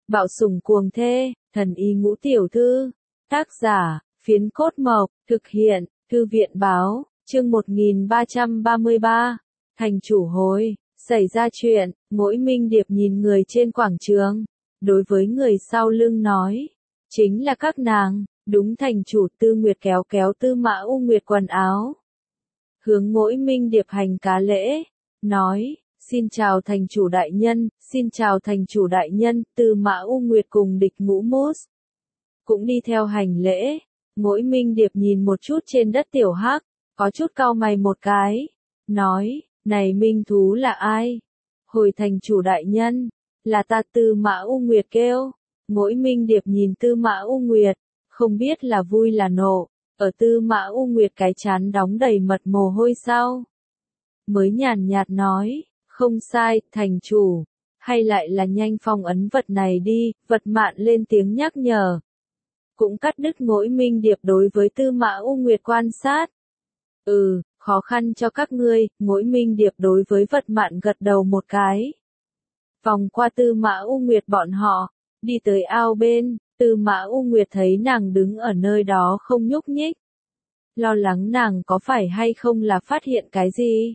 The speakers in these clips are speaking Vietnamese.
Bạo sủng cuồng thê, thần y ngũ tiểu thư. Tác giả, Phiến Cốt Mộc, thực hiện, Thư viện báo, chương 1333. Thành chủ hối, xảy ra chuyện, Mỗi Minh Điệp nhìn người trên quảng trường, đối với người sau lưng nói, chính là các nàng, đúng. Thành chủ Tư Nguyệt kéo kéo Tư Mã U Nguyệt quần áo, hướng Mỗi Minh Điệp hành cá lễ, nói, xin chào thành chủ đại nhân, xin chào thành chủ đại nhân. Tư Mã U Nguyệt cùng Địch Mũ Mút cũng đi theo hành lễ. Mỗi Minh Điệp nhìn một chút trên đất tiểu hắc, có chút cau mày một cái, nói, này minh thú là ai? Hồi thành chủ đại nhân, là ta. Tư Mã U Nguyệt kêu. Mỗi Minh Điệp nhìn Tư Mã U Nguyệt, không biết là vui là nộ, ở Tư Mã U Nguyệt cái trán đóng đầy mật mồ hôi sau. Mới nhàn nhạt nói, không sai, thành chủ, hay lại là nhanh phong ấn vật này đi. Vật Mạn lên tiếng nhắc nhở, cũng cắt đứt Mỗi Minh Điệp đối với Tư Mã U Nguyệt quan sát. Khó khăn cho các ngươi. Mỗi Minh Điệp đối với Vật Mạn gật đầu một cái. Vòng qua Tư Mã U Nguyệt bọn họ, đi tới ao bên. Tư Mã U Nguyệt thấy nàng đứng ở nơi đó không nhúc nhích, lo lắng nàng có phải hay không là phát hiện cái gì.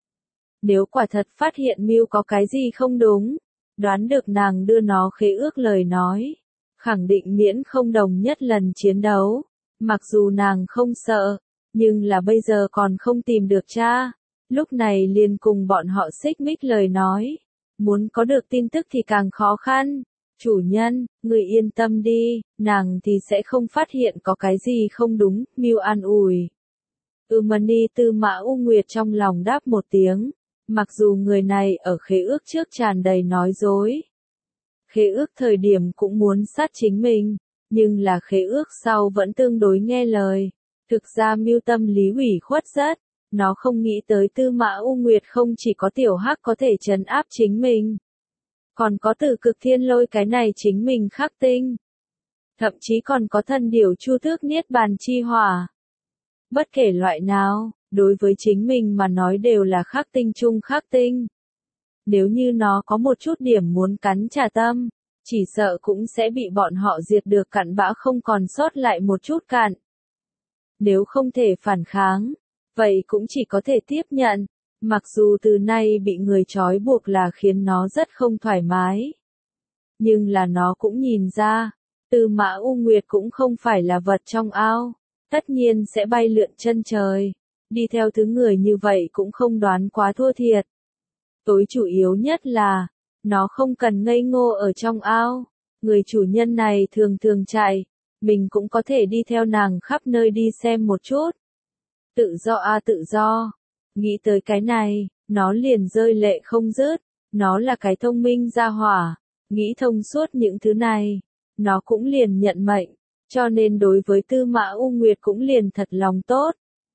Nếu quả thật phát hiện mưu có cái gì không đúng, đoán được nàng đưa nó khế ước lời nói, khẳng định miễn không đồng nhất lần chiến đấu. Mặc dù nàng không sợ, nhưng là bây giờ còn không tìm được cha, lúc này liền cùng bọn họ xích mích lời nói, muốn có được tin tức thì càng khó khăn. Chủ nhân, người yên tâm đi, nàng thì sẽ không phát hiện có cái gì không đúng. Mưu an ủi. Mani. Tư Mã U Nguyệt trong lòng đáp một tiếng, mặc dù người này ở khế ước trước tràn đầy nói dối, khế ước thời điểm cũng muốn sát chính mình, nhưng là khế ước sau vẫn tương đối nghe lời. Thực ra Mưu tâm lý ủy khuất rất, nó không nghĩ tới Tư Mã U Nguyệt không chỉ có tiểu hắc có thể trấn áp chính mình, còn có Tử Cực Thiên Lôi cái này chính mình khắc tinh, thậm chí còn có Thần Điểu Chu Tước Niết Bàn Chi Hỏa. Bất kể loại nào, đối với chính mình mà nói đều là khắc tinh chung khắc tinh. Nếu như nó có một chút điểm muốn cắn trả tâm, chỉ sợ cũng sẽ bị bọn họ diệt được cặn bã không còn sót lại một chút cặn. Nếu không thể phản kháng, vậy cũng chỉ có thể tiếp nhận. Mặc dù từ nay bị người trói buộc là khiến nó rất không thoải mái, nhưng là nó cũng nhìn ra, Tư Mã U Nguyệt cũng không phải là vật trong ao, tất nhiên sẽ bay lượn chân trời. Đi theo thứ người như vậy cũng không đoán quá thua thiệt. Tối chủ yếu nhất là, nó không cần ngây ngô ở trong ao. Người chủ nhân này thường thường chạy, mình cũng có thể đi theo nàng khắp nơi đi xem một chút. Tự do a tự do. Nghĩ tới cái này, nó liền rơi lệ không dứt. Nó là cái thông minh gia hỏa, nghĩ thông suốt những thứ này, nó cũng liền nhận mệnh, cho nên đối với Tư Mã U Nguyệt cũng liền thật lòng tốt.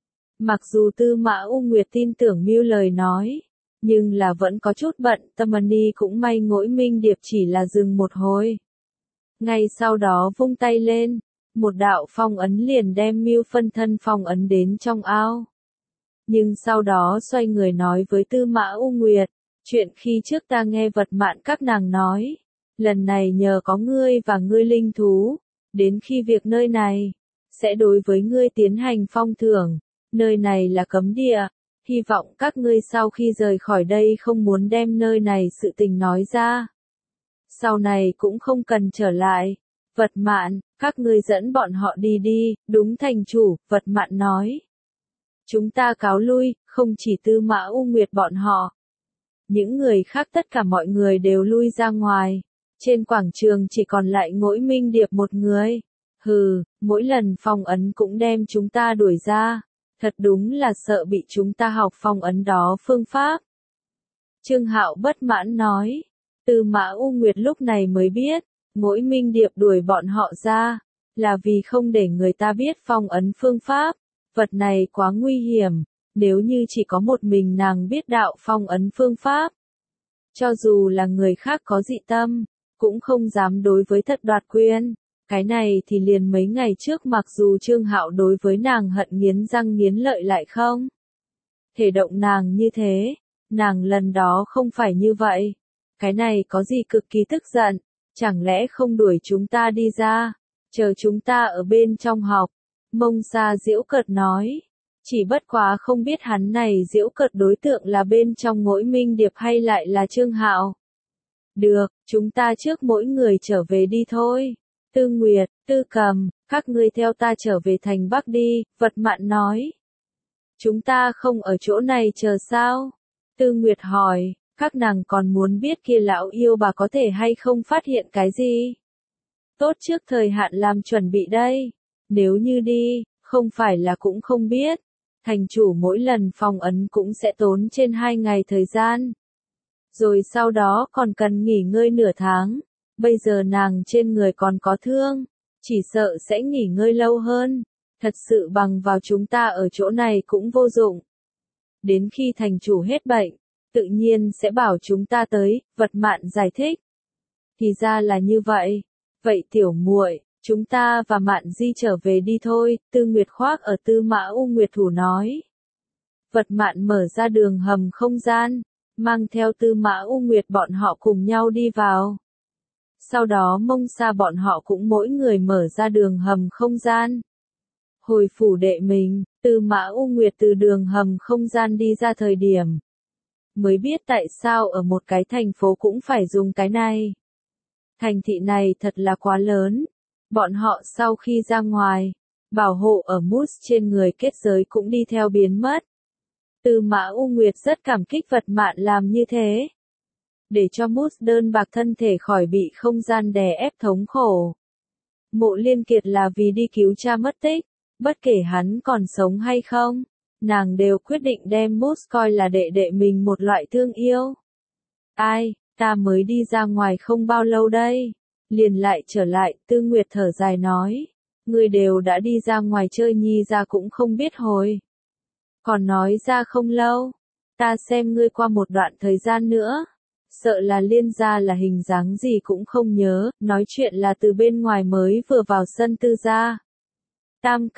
Mặc dù Tư Mã U Nguyệt tin tưởng Mưu lời nói, nhưng là vẫn có chút bận tâm. Mani cũng may Mỗi Minh Điệp chỉ là dừng một hồi, ngay sau đó vung tay lên, một đạo phong ấn liền đem Mưu phân thân phong ấn đến trong ao. Nhưng sau đó xoay người nói với Tư Mã U Nguyệt, chuyện khi trước ta nghe Vật Mạn các nàng nói, lần này nhờ có ngươi và ngươi linh thú, đến khi việc nơi này sẽ đối với ngươi tiến hành phong thưởng. Nơi này là cấm địa, hy vọng các ngươi sau khi rời khỏi đây không muốn đem nơi này sự tình nói ra. Sau này cũng không cần trở lại. Vật Mạn, các ngươi dẫn bọn họ đi đi. Đúng thành chủ. Vật Mạn nói. Chúng ta cáo lui. Không chỉ Tư Mã U Nguyệt bọn họ, những người khác tất cả mọi người đều lui ra ngoài. Trên quảng trường chỉ còn lại Mỗi Minh Điệp một người. Mỗi lần phong ấn cũng đem chúng ta đuổi ra. Thật đúng là sợ bị chúng ta học phong ấn đó phương pháp. Trương Hạo bất mãn nói. Tư Mã U Nguyệt lúc này mới biết, Mỗi Minh Điệp đuổi bọn họ ra, là vì không để người ta biết phong ấn phương pháp. Vật này quá nguy hiểm, nếu như chỉ có một mình nàng biết đạo phong ấn phương pháp, cho dù là người khác có dị tâm, cũng không dám đối với thật đoạt quyền. Cái này thì liền mấy ngày trước mặc dù Trương Hạo đối với nàng hận nghiến răng nghiến lợi lại không thể động nàng như thế, nàng lần đó không phải như vậy. Cái này có gì cực kỳ tức giận, Chẳng lẽ không đuổi chúng ta đi ra, chờ chúng ta ở bên trong học? Mông Sa giễu cợt nói. Chỉ bất quá không biết hắn này giễu cợt đối tượng là bên trong Ngỗi Minh Điệp hay lại là Trương Hạo. Được, chúng ta trước mỗi người trở về đi thôi. Tư Nguyệt, Tư Cầm, các ngươi theo ta trở về thành Bắc đi, Vật Mạn nói. Chúng ta không ở chỗ này chờ sao? Tư Nguyệt hỏi, các nàng còn muốn biết kia lão yêu bà có thể hay không phát hiện cái gì? Tốt trước thời hạn làm chuẩn bị đây. Nếu như đi, không phải là cũng không biết. Thành chủ mỗi lần phong ấn cũng sẽ tốn trên 2 ngày thời gian. Rồi sau đó còn cần nghỉ ngơi nửa tháng. Bây giờ nàng trên người còn có thương, chỉ sợ sẽ nghỉ ngơi lâu hơn. Thật sự bằng vào chúng ta ở chỗ này cũng vô dụng. Đến khi thành chủ hết bệnh, tự nhiên sẽ bảo chúng ta tới, Vật Mạn giải thích. Thì ra là như vậy. Vậy tiểu muội, chúng ta và Mạn Di trở về đi thôi, Tư Nguyệt khoác ở Tư Mã U Nguyệt thủ nói. Vật Mạn mở ra đường hầm không gian, mang theo Tư Mã U Nguyệt bọn họ cùng nhau đi vào. Sau đó Mông Sa bọn họ cũng mỗi người mở ra đường hầm không gian. Hồi phủ đệ mình, Tư Mã U Nguyệt từ đường hầm không gian đi ra thời điểm. Mới biết tại sao ở một cái thành phố cũng phải dùng cái này. Thành thị này thật là quá lớn. Bọn họ sau khi ra ngoài, bảo hộ ở Mousse trên người kết giới cũng đi theo biến mất. Tư Mã U Nguyệt rất cảm kích Vật Mạn làm như thế. Để cho Mousse đơn bạc thân thể khỏi bị không gian đè ép thống khổ. Mộ Liên Kiệt là vì đi cứu cha mất tích, bất kể hắn còn sống hay không, nàng đều quyết định đem Mousse coi là đệ đệ mình một loại thương yêu. Ai, ta mới đi ra ngoài không bao lâu đây. Liền lại trở lại, Tư Nguyệt thở dài nói. Ngươi đều đã đi ra ngoài chơi nhi ra cũng không biết hồi. Còn nói ra không lâu, ta xem ngươi qua một đoạn thời gian nữa. Sợ là Liên gia là hình dáng gì cũng không nhớ, nói chuyện là từ bên ngoài mới vừa vào sân Tư gia. Tam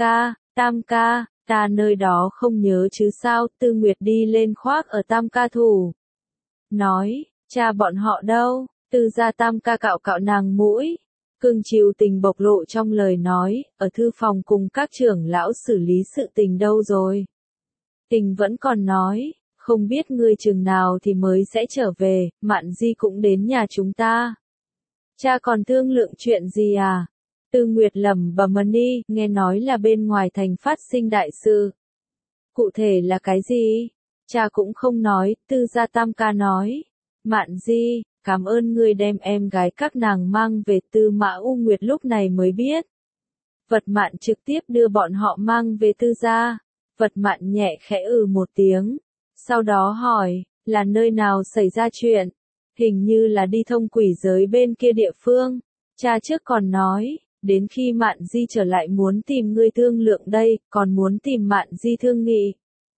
ca, ta nơi đó không nhớ chứ sao, Tư Nguyệt đi lên khoác ở Tam ca thủ. Nói, cha bọn họ đâu, Tư gia Tam ca cạo cạo nàng mũi. Cưng chiều tình bộc lộ trong lời nói, ở thư phòng cùng các trưởng lão xử lý sự tình đâu rồi. Tình vẫn còn nói, không biết ngươi chừng nào thì mới sẽ trở về, Mạn Di cũng đến nhà chúng ta. Cha còn thương lượng chuyện gì à? Tư Nguyệt lẩm bẩm đi, nghe nói là bên ngoài thành phát sinh đại sự. Cụ thể là cái gì? Cha cũng không nói, Tư gia Tam ca nói. Mạn Di, cảm ơn ngươi đem em gái các nàng mang về. Tư Mã U Nguyệt lúc này mới biết. Vật Mạn trực tiếp đưa bọn họ mang về Tư gia. Vật Mạn nhẹ khẽ một tiếng. Sau đó hỏi, là nơi nào xảy ra chuyện? Hình như là đi thông quỷ giới bên kia địa phương. Cha trước còn nói, đến khi Mạn Di trở lại muốn tìm ngươi thương lượng đây, còn muốn tìm Mạn Di thương nghị.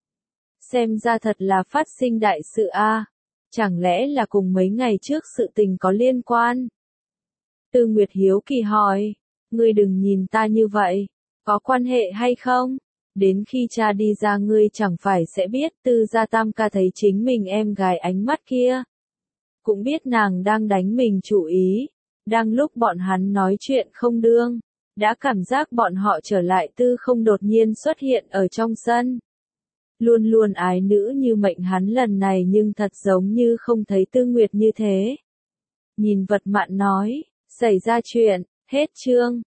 Xem ra thật là phát sinh đại sự a. Chẳng lẽ là cùng mấy ngày trước sự tình có liên quan? Tư Nguyệt hiếu kỳ hỏi, ngươi đừng nhìn ta như vậy, có quan hệ hay không? Đến khi cha đi ra ngươi chẳng phải sẽ biết. Tư gia Tam ca thấy chính mình em gái ánh mắt kia. Cũng biết nàng đang đánh mình chủ ý. Đang lúc bọn hắn nói chuyện không đương, đã cảm giác bọn họ trở lại Tư không đột nhiên xuất hiện ở trong sân. Luôn luôn ái nữ như mệnh hắn lần này nhưng thật giống như không thấy Tư Nguyệt như thế. Nhìn Vật Mạn nói, xảy ra chuyện, hết chương.